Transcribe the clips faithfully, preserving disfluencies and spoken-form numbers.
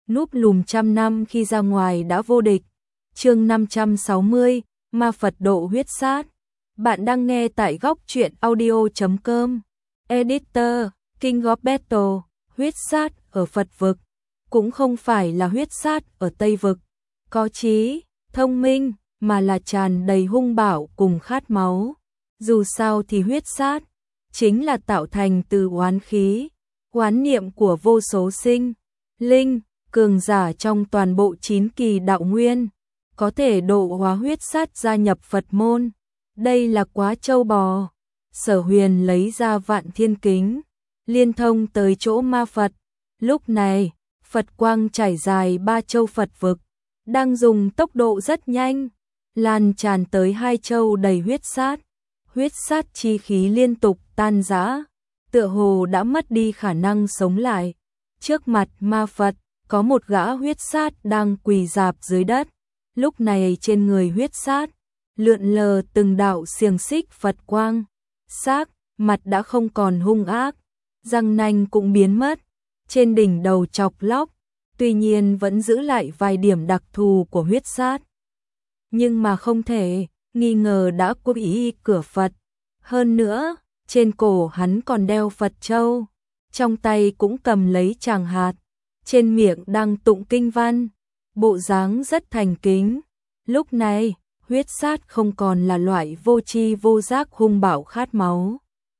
núp lùm trăm năm khi ra ngoài đã vô địch. Chương năm trăm sáu mươi, Ma Phật độ huyết sát. Bạn đang nghe tại góc truyện audio chấm com. Editor, King of Battle, huyết sát ở Phật vực, cũng không phải là huyết sát ở Tây vực, có trí, thông minh, mà là tràn đầy hung bạo cùng khát máu. Dù sao thì huyết sát chính là tạo thành từ oán khí, oán niệm của vô số sinh, linh, cường giả trong toàn bộ chín kỳ đạo nguyên, có thể độ hóa huyết sát gia nhập Phật môn. Đây là quá trâu bò. Sở Huyền lấy ra Vạn Thiên Kính, liên thông tới chỗ ma Phật. Lúc này, Phật quang trải dài ba châu Phật vực, đang dùng tốc độ rất nhanh, lan tràn tới hai châu đầy huyết sát. Huyết sát chi khí liên tục tan rã, tựa hồ đã mất đi khả năng sống lại. Trước mặt ma Phật, có một gã huyết sát đang quỳ rạp dưới đất. Lúc này trên người huyết sát, lượn lờ từng đạo xiềng xích Phật quang. Xác, mặt đã không còn hung ác, răng nanh cũng biến mất, trên đỉnh đầu chọc lóc, tuy nhiên vẫn giữ lại vài điểm đặc thù của huyết sát. Nhưng mà không thể nghi ngờ đã có ý cửa Phật. Hơn nữa, trên cổ hắn còn đeo Phật châu, trong tay cũng cầm lấy tràng hạt, trên miệng đang tụng kinh văn, bộ dáng rất thành kính. Lúc này, huyết sát không còn là loại vô tri vô giác hung bạo khát máu,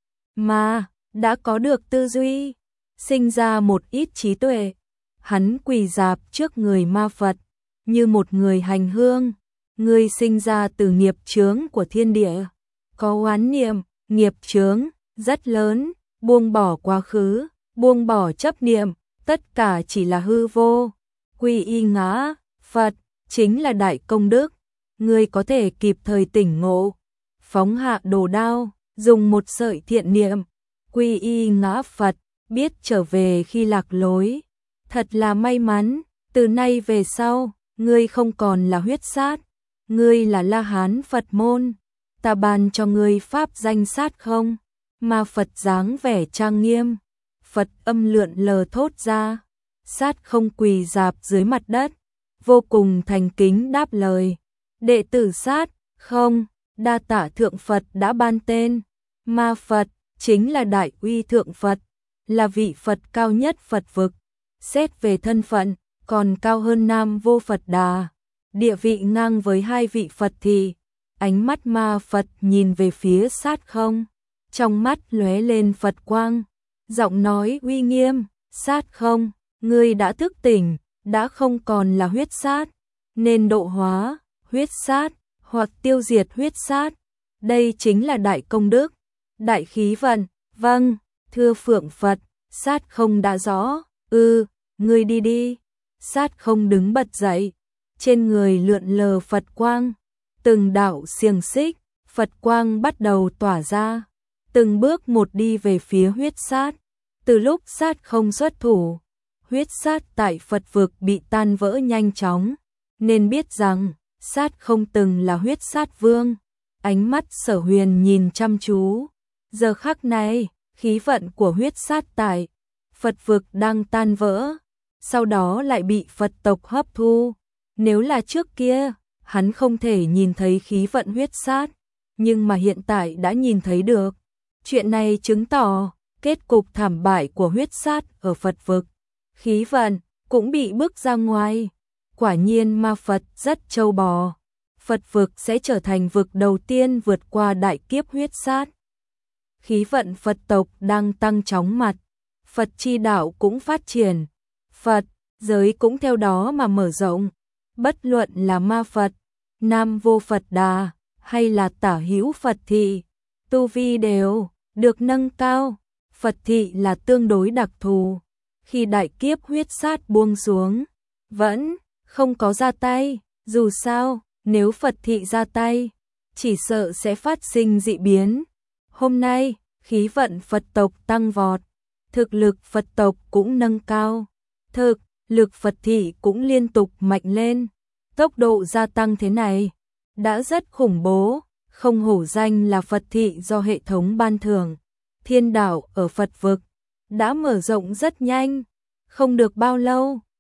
mà đã có được tư duy, sinh ra một ít trí tuệ. Hắn quỳ rạp trước người ma Phật, như một người hành hương. Người sinh ra từ nghiệp chướng của thiên địa, có oán niệm, nghiệp chướng rất lớn, buông bỏ quá khứ, buông bỏ chấp niệm, tất cả chỉ là hư vô. Quy y ngã Phật chính là đại công đức. Người có thể kịp thời tỉnh ngộ, phóng hạ đồ đao, dùng một sợi thiện niệm, quy y ngã Phật, biết trở về khi lạc lối. Thật là may mắn, từ nay về sau, ngươi không còn là huyết sát, ngươi là La Hán Phật môn. Ta ban cho ngươi pháp danh sát không. Ma Phật dáng vẻ trang nghiêm, Phật âm lượn lờ thốt ra. Sát không quỳ rạp dưới mặt đất, vô cùng thành kính đáp lời. Đệ tử sát, không, đa tạ thượng Phật đã ban tên. Ma Phật chính là đại uy thượng Phật, là vị Phật cao nhất Phật vực. Xét về thân phận, còn cao hơn Nam Vô Phật Đà, địa vị ngang với hai vị Phật thì. Ánh mắt ma Phật nhìn về phía sát không, trong mắt lóe lên Phật quang, giọng nói uy nghiêm. Sát không, ngươi đã thức tỉnh, đã không còn là huyết sát, nên độ hóa huyết sát, hoặc tiêu diệt huyết sát. Đây chính là đại công đức, đại khí vận. Vâng, thưa Phượng Phật, sát không đã rõ. Ư, ừ, ngươi đi đi. Sát không đứng bật dậy, trên người lượn lờ Phật quang, từng đạo xiềng xích Phật quang bắt đầu tỏa ra, từng bước một đi về phía huyết sát. Từ lúc sát không xuất thủ, huyết sát tại Phật vực bị tan vỡ nhanh chóng, nên biết rằng sát không từng là huyết sát vương. Ánh mắt Sở Huyền nhìn chăm chú. Giờ khắc này, khí vận của huyết sát tại Phật vực đang tan vỡ, sau đó lại bị Phật tộc hấp thu. Nếu là trước kia, hắn không thể nhìn thấy khí vận huyết sát, nhưng mà hiện tại đã nhìn thấy được. Chuyện này chứng tỏ kết cục thảm bại của huyết sát ở Phật vực. Khí vận cũng bị bước ra ngoài. Quả nhiên ma Phật rất trâu bò. Phật vực sẽ trở thành vực đầu tiên vượt qua đại kiếp huyết sát. Khí vận Phật tộc đang tăng chóng mặt, Phật chi đạo cũng phát triển, Phật giới cũng theo đó mà mở rộng. Bất luận là ma Phật, Nam Vô Phật Đà hay là Tả Hữu Phật thị, tu vi đều được nâng cao. Phật thị là tương đối đặc thù, khi đại kiếp huyết sát buông xuống, vẫn không có ra tay. Dù sao, nếu Phật thị ra tay, chỉ sợ sẽ phát sinh dị biến. Hôm nay, khí vận Phật tộc tăng vọt, thực lực Phật tộc cũng nâng cao, thực lực Phật thị cũng liên tục mạnh lên. Tốc độ gia tăng thế này đã rất khủng bố, không hổ danh là Phật thị do hệ thống ban thưởng. Thiên đạo ở Phật vực đã mở rộng rất nhanh, không được bao lâu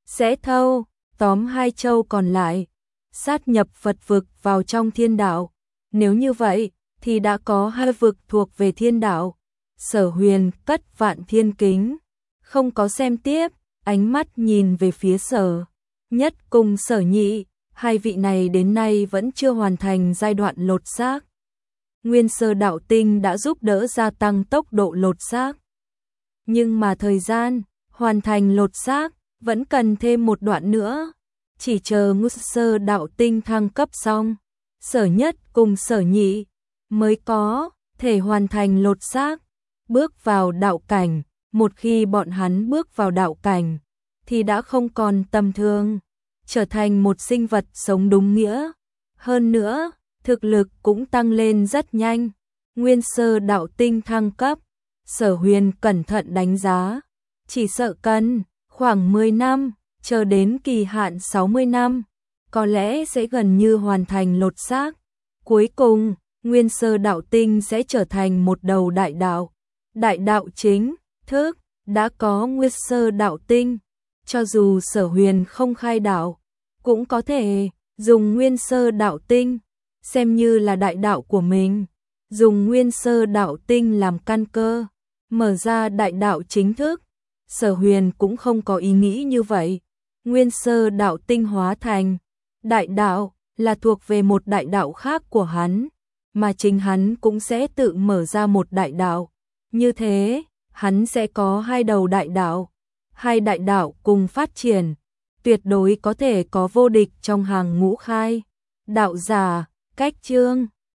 sẽ thâu tóm hai châu còn lại, sát nhập Phật vực vào trong thiên đạo. Nếu như vậy, thì đã có hai vực thuộc về thiên đạo. Sở Huyền cất Vạn Thiên Kính, không có xem tiếp, ánh mắt nhìn về phía Sở Nhất cùng Sở Nhị, hai vị này đến nay vẫn chưa hoàn thành giai đoạn lột xác. Nguyên sơ đạo tinh đã giúp đỡ gia tăng tốc độ lột xác. Nhưng mà thời gian hoàn thành lột xác vẫn cần thêm một đoạn nữa. Chỉ chờ Nguyên sơ đạo tinh thăng cấp xong, Sở Nhất cùng Sở Nhị mới có thể hoàn thành lột xác, bước vào đạo cảnh. Một khi bọn hắn bước vào đạo cảnh, thì đã không còn tầm thường, trở thành một sinh vật sống đúng nghĩa. Hơn nữa, thực lực cũng tăng lên rất nhanh. Nguyên sơ đạo tinh thăng cấp, Sở Huyền cẩn thận đánh giá, chỉ sợ cần khoảng mười năm, chờ đến kỳ hạn sáu mươi năm, có lẽ sẽ gần như hoàn thành lột xác. Cuối cùng, Nguyên sơ đạo tinh sẽ trở thành một đầu đại đạo. Đại đạo chính thức đã có Nguyên sơ đạo tinh, cho dù Sở Huyền không khai đạo, cũng có thể dùng Nguyên sơ đạo tinh xem như là đại đạo của mình, dùng Nguyên sơ đạo tinh làm căn cơ, mở ra đại đạo chính thức. Sở Huyền cũng không có ý nghĩ như vậy. Nguyên sơ đạo tinh hóa thành đại đạo là thuộc về một đại đạo khác của hắn, mà chính hắn cũng sẽ tự mở ra một đại đạo. Như thế, hắn sẽ có hai đầu đại đạo, hai đại đạo cùng phát triển, tuyệt đối có thể có vô địch trong hàng ngũ khai đạo giả. Cách chương